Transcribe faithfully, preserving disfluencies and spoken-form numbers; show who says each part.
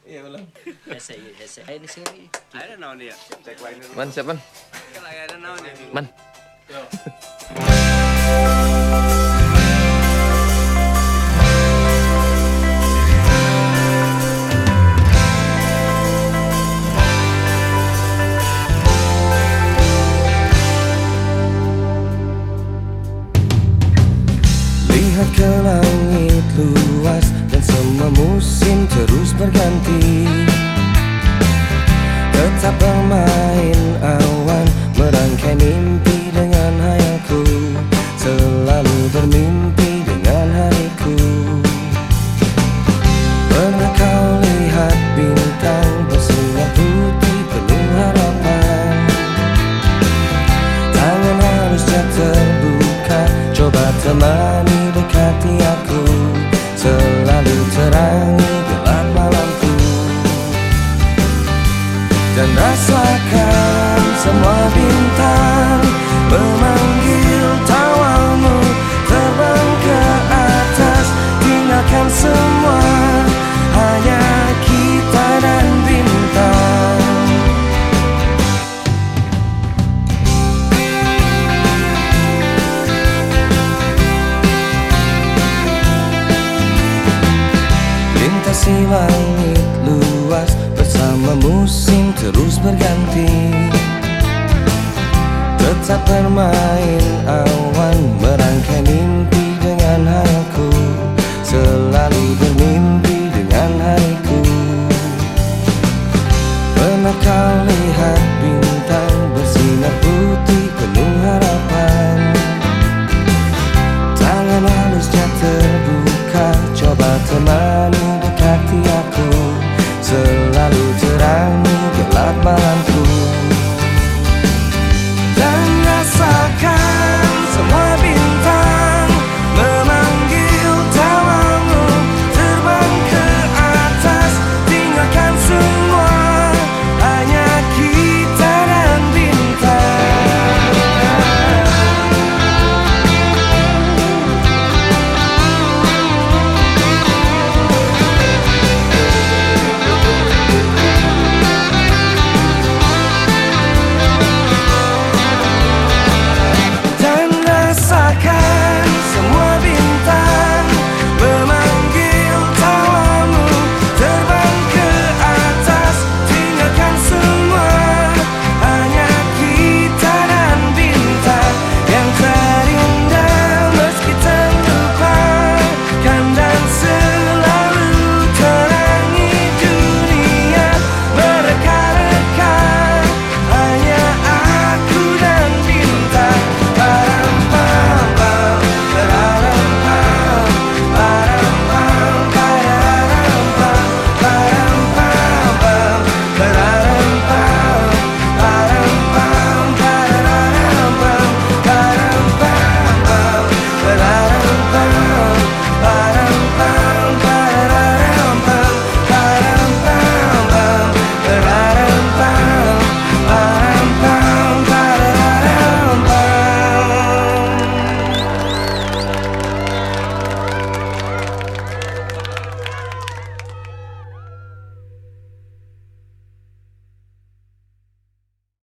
Speaker 1: Iya ulang.
Speaker 2: Hese, hese. Ayo di sini.
Speaker 3: Ada naon dia? Cek lain dulu.
Speaker 1: Man, siap man.
Speaker 3: Kan ada naon dia.
Speaker 1: Man.
Speaker 3: Yo.
Speaker 4: Lihat ke langit luas dan semua musim terus berganti. Tetap bermain awan, merangkai mimpi dengan hayalku, selalu bermimpi dengan hariku. Pernah kau lihat bintang bersinar putih penuh harapan? Tangan halusnya terbuka, coba temani dekati aku, selalu terangi gelap malamku. Dan rasakan semua bintang memanggil tawamu, terbang ke atas, tinggalkan semua, hanya kita dan bintang. Lintasi langit luas, bersama musim terus berganti. Tetap bermain awan, merangkai mimpi dengan hayal